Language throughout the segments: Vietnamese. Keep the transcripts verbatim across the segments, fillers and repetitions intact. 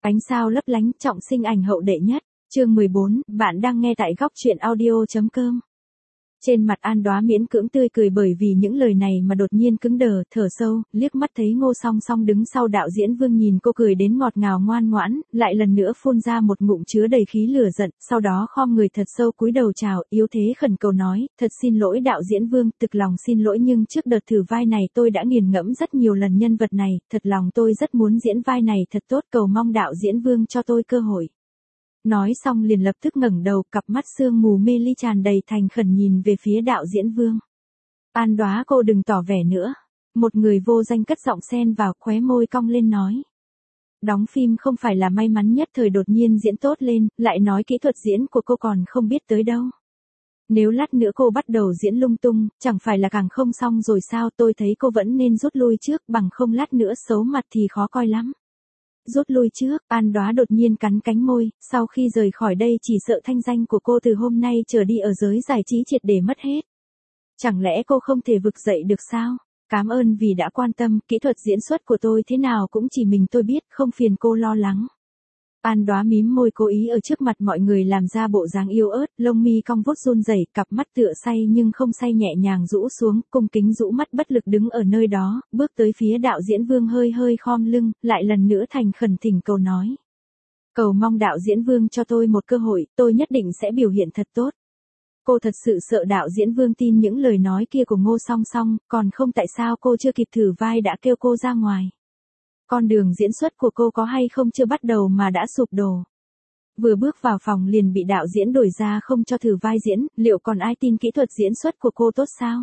Ánh sao lấp lánh, trọng sinh ảnh hậu đệ nhất. Chương mười bốn, bạn đang nghe tại góc truyện audio.com. Trên mặt An Đóa miễn cưỡng tươi cười bởi vì những lời này mà đột nhiên cứng đờ, thở sâu, liếc mắt thấy Ngô Song Song đứng sau đạo diễn Vương nhìn cô cười đến ngọt ngào ngoan ngoãn, lại lần nữa phun ra một ngụm chứa đầy khí lửa giận, sau đó khom người thật sâu cúi đầu chào, yếu thế khẩn cầu nói, thật xin lỗi đạo diễn Vương, thực lòng xin lỗi nhưng trước đợt thử vai này tôi đã nghiền ngẫm rất nhiều lần nhân vật này, thật lòng tôi rất muốn diễn vai này thật tốt, cầu mong đạo diễn Vương cho tôi cơ hội. Nói xong liền lập tức ngẩng đầu, cặp mắt sương mù mê ly tràn đầy thành khẩn nhìn về phía đạo diễn Vương. An Đóa cô đừng tỏ vẻ nữa. Một người vô danh cất giọng xen vào, khóe môi cong lên nói. Đóng phim không phải là may mắn nhất thời đột nhiên diễn tốt lên, lại nói kỹ thuật diễn của cô còn không biết tới đâu. Nếu lát nữa cô bắt đầu diễn lung tung, chẳng phải là càng không xong rồi sao, tôi thấy cô vẫn nên rút lui trước, bằng không lát nữa xấu mặt thì khó coi lắm. Rút lui trước, An Đóa đột nhiên cắn cánh môi, sau khi rời khỏi đây chỉ sợ thanh danh của cô từ hôm nay trở đi ở giới giải trí triệt để mất hết. Chẳng lẽ cô không thể vực dậy được sao? Cảm ơn vì đã quan tâm, kỹ thuật diễn xuất của tôi thế nào cũng chỉ mình tôi biết, không phiền cô lo lắng. An Đóa mím môi cố ý ở trước mặt mọi người làm ra bộ dáng yếu ớt, lông mi cong vút run rẩy, cặp mắt tựa say nhưng không say nhẹ nhàng rũ xuống, cung kính rũ mắt bất lực đứng ở nơi đó, bước tới phía đạo diễn Vương hơi hơi khom lưng, lại lần nữa thành khẩn thỉnh cầu nói. Cầu mong đạo diễn Vương cho tôi một cơ hội, tôi nhất định sẽ biểu hiện thật tốt. Cô thật sự sợ đạo diễn Vương tin những lời nói kia của Ngô Song Song, còn không tại sao cô chưa kịp thử vai đã kêu cô ra ngoài. Con đường diễn xuất của cô có hay không chưa bắt đầu mà đã sụp đổ. Vừa bước vào phòng liền bị đạo diễn đuổi ra không cho thử vai diễn, liệu còn ai tin kỹ thuật diễn xuất của cô tốt sao?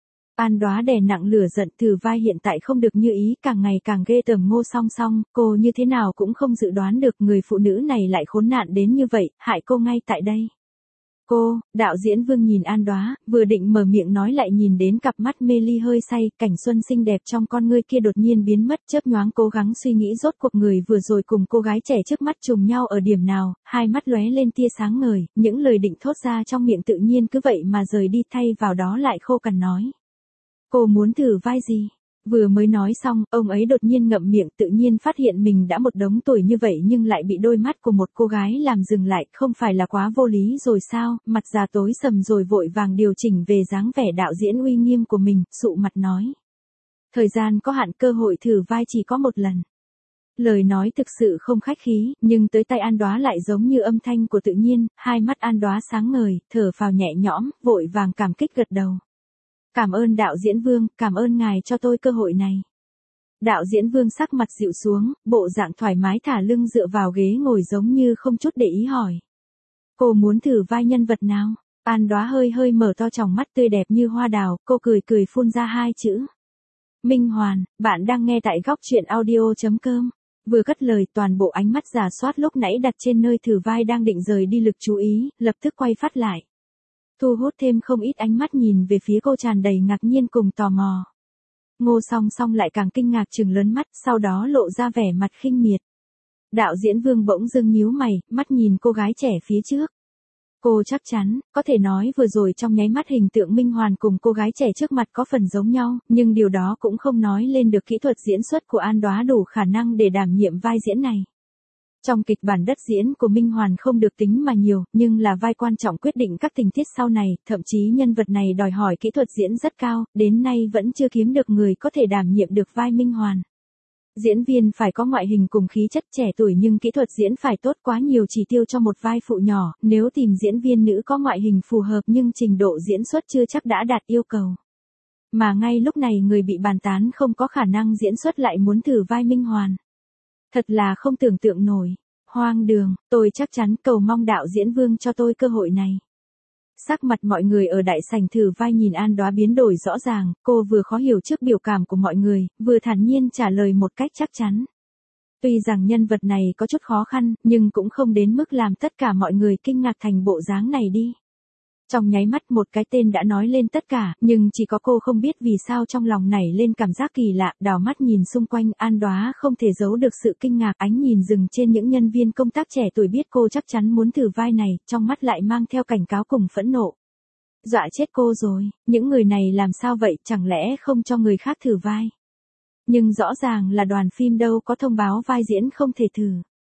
An Đóa đè nặng lửa giận, thử vai hiện tại không được như ý, càng ngày càng ghê tởm Ngô Song Song, cô như thế nào cũng không dự đoán được người phụ nữ này lại khốn nạn đến như vậy, hại cô ngay tại đây. Cô, đạo diễn Vương nhìn An Đóa, vừa định mở miệng nói lại nhìn đến cặp mắt mê ly hơi say, cảnh xuân xinh đẹp trong con ngươi kia đột nhiên biến mất, chớp nhoáng cố gắng suy nghĩ rốt cuộc người vừa rồi cùng cô gái trẻ trước mắt trùng nhau ở điểm nào, hai mắt lóe lên tia sáng ngời, những lời định thốt ra trong miệng tự nhiên cứ vậy mà rời đi, thay vào đó lại khô cằn nói. Cô muốn thử vai gì? Vừa mới nói xong, ông ấy đột nhiên ngậm miệng, tự nhiên phát hiện mình đã một đống tuổi như vậy nhưng lại bị đôi mắt của một cô gái làm dừng lại, không phải là quá vô lý rồi sao, mặt già tối sầm rồi vội vàng điều chỉnh về dáng vẻ đạo diễn uy nghiêm của mình, sụ mặt nói. Thời gian có hạn, cơ hội thử vai chỉ có một lần. Lời nói thực sự không khách khí, nhưng tới tay An Đóa lại giống như âm thanh của tự nhiên, hai mắt An Đóa sáng ngời, thở phào nhẹ nhõm, vội vàng cảm kích gật đầu. Cảm ơn đạo diễn Vương, cảm ơn ngài cho tôi cơ hội này. Đạo diễn Vương sắc mặt dịu xuống, bộ dạng thoải mái thả lưng dựa vào ghế ngồi giống như không chút để ý hỏi. Cô muốn thử vai nhân vật nào? An Đóa hơi hơi mở to tròng mắt tươi đẹp như hoa đào, cô cười cười phun ra hai chữ. Minh Hoàn, bạn đang nghe tại góc truyện audio.com. Vừa cất lời toàn bộ ánh mắt rà soát lúc nãy đặt trên nơi thử vai đang định rời đi lực chú ý, lập tức quay phát lại. Thu hút thêm không ít ánh mắt nhìn về phía cô tràn đầy ngạc nhiên cùng tò mò. Ngô Song Song lại càng kinh ngạc trừng lớn mắt, sau đó lộ ra vẻ mặt khinh miệt. Đạo diễn Vương bỗng dưng nhíu mày, mắt nhìn cô gái trẻ phía trước. Cô chắc chắn, có thể nói vừa rồi trong nháy mắt hình tượng Minh Hoàn cùng cô gái trẻ trước mặt có phần giống nhau, nhưng điều đó cũng không nói lên được kỹ thuật diễn xuất của An Đóa đủ khả năng để đảm nhiệm vai diễn này. Trong kịch bản đất diễn của Minh Hoàn không được tính mà nhiều, nhưng là vai quan trọng quyết định các tình tiết sau này, thậm chí nhân vật này đòi hỏi kỹ thuật diễn rất cao, đến nay vẫn chưa kiếm được người có thể đảm nhiệm được vai Minh Hoàn. Diễn viên phải có ngoại hình cùng khí chất trẻ tuổi nhưng kỹ thuật diễn phải tốt, quá nhiều chỉ tiêu cho một vai phụ nhỏ, nếu tìm diễn viên nữ có ngoại hình phù hợp nhưng trình độ diễn xuất chưa chắc đã đạt yêu cầu. Mà ngay lúc này người bị bàn tán không có khả năng diễn xuất lại muốn thử vai Minh Hoàn. Thật là không tưởng tượng nổi. Hoang đường, tôi chắc chắn, cầu mong đạo diễn Vương cho tôi cơ hội này. Sắc mặt mọi người ở đại sảnh thử vai nhìn An Đóa biến đổi rõ ràng, cô vừa khó hiểu trước biểu cảm của mọi người, vừa thản nhiên trả lời một cách chắc chắn. Tuy rằng nhân vật này có chút khó khăn, nhưng cũng không đến mức làm tất cả mọi người kinh ngạc thành bộ dáng này đi. Trong nháy mắt một cái tên đã nói lên tất cả, nhưng chỉ có cô không biết vì sao trong lòng nảy lên cảm giác kỳ lạ, đảo mắt nhìn xung quanh, An Đóa không thể giấu được sự kinh ngạc, ánh nhìn dừng trên những nhân viên công tác trẻ tuổi biết cô chắc chắn muốn thử vai này, trong mắt lại mang theo cảnh cáo cùng phẫn nộ. Dọa chết cô rồi, những người này làm sao vậy, chẳng lẽ không cho người khác thử vai? Nhưng rõ ràng là đoàn phim đâu có thông báo vai diễn không thể thử.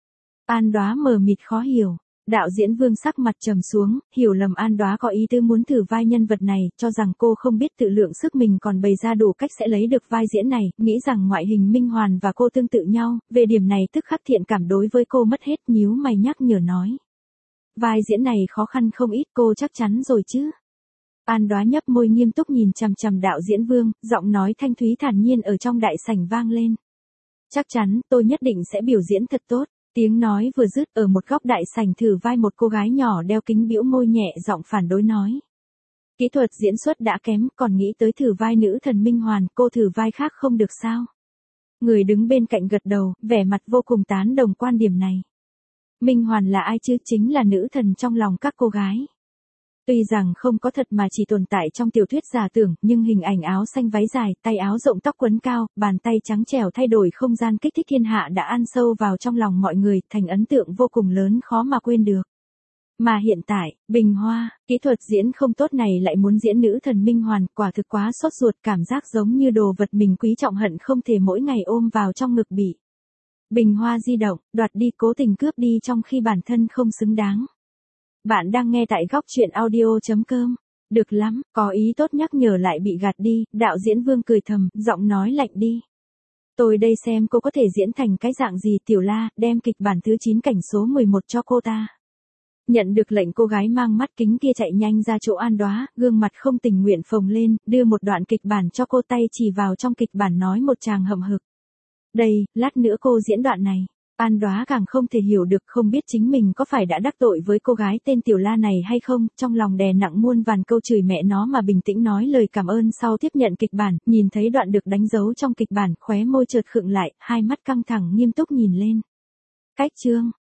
An Đóa mờ mịt khó hiểu. Đạo diễn Vương sắc mặt trầm xuống, hiểu lầm An Đóa có ý tứ muốn thử vai nhân vật này, cho rằng cô không biết tự lượng sức mình còn bày ra đủ cách sẽ lấy được vai diễn này, nghĩ rằng ngoại hình Minh Hoàn và cô tương tự nhau, về điểm này tức khắc thiện cảm đối với cô mất hết, nhíu mày nhắc nhở nói. Vai diễn này khó khăn không ít, cô chắc chắn rồi chứ. An Đóa nhấp môi nghiêm túc nhìn chằm chằm đạo diễn Vương, giọng nói thanh thúy thản nhiên ở trong đại sảnh vang lên. Chắc chắn, tôi nhất định sẽ biểu diễn thật tốt. Tiếng nói vừa dứt, ở một góc đại sảnh thử vai một cô gái nhỏ đeo kính bĩu môi nhẹ giọng phản đối nói. Kỹ thuật diễn xuất đã kém, còn nghĩ tới thử vai nữ thần Minh Hoàn, cô thử vai khác không được sao? Người đứng bên cạnh gật đầu, vẻ mặt vô cùng tán đồng quan điểm này. Minh Hoàn là ai chứ? Chính là nữ thần trong lòng các cô gái. Tuy rằng không có thật mà chỉ tồn tại trong tiểu thuyết giả tưởng, nhưng hình ảnh áo xanh váy dài, tay áo rộng tóc quấn cao, bàn tay trắng trẻo thay đổi không gian kích thích thiên hạ đã ăn sâu vào trong lòng mọi người, thành ấn tượng vô cùng lớn khó mà quên được. Mà hiện tại, Bình Hoa, kỹ thuật diễn không tốt này lại muốn diễn nữ thần Minh Hoàn, quả thực quá sốt ruột, cảm giác giống như đồ vật mình quý trọng hận không thể mỗi ngày ôm vào trong ngực bị. Bình Hoa di động, đoạt đi, cố tình cướp đi trong khi bản thân không xứng đáng. Bạn đang nghe tại góc truyện audio chấm com. Được lắm, có ý tốt nhắc nhở lại bị gạt đi, đạo diễn Vương cười thầm, giọng nói lạnh đi. Tôi đây xem cô có thể diễn thành cái dạng gì. Tiểu La, đem kịch bản thứ chín cảnh số mười một cho cô ta. Nhận được lệnh, cô gái mang mắt kính kia chạy nhanh ra chỗ An Đóa, gương mặt không tình nguyện phồng lên, đưa một đoạn kịch bản cho cô, tay chỉ vào trong kịch bản nói một tràng hậm hực. Đây, lát nữa cô diễn đoạn này. An Đóa càng không thể hiểu được, không biết chính mình có phải đã đắc tội với cô gái tên Tiểu La này hay không, trong lòng đè nặng muôn vàn câu chửi mẹ nó mà bình tĩnh nói lời cảm ơn sau tiếp nhận kịch bản, nhìn thấy đoạn được đánh dấu trong kịch bản, khóe môi chợt khựng lại, hai mắt căng thẳng nghiêm túc nhìn lên. Cách chương,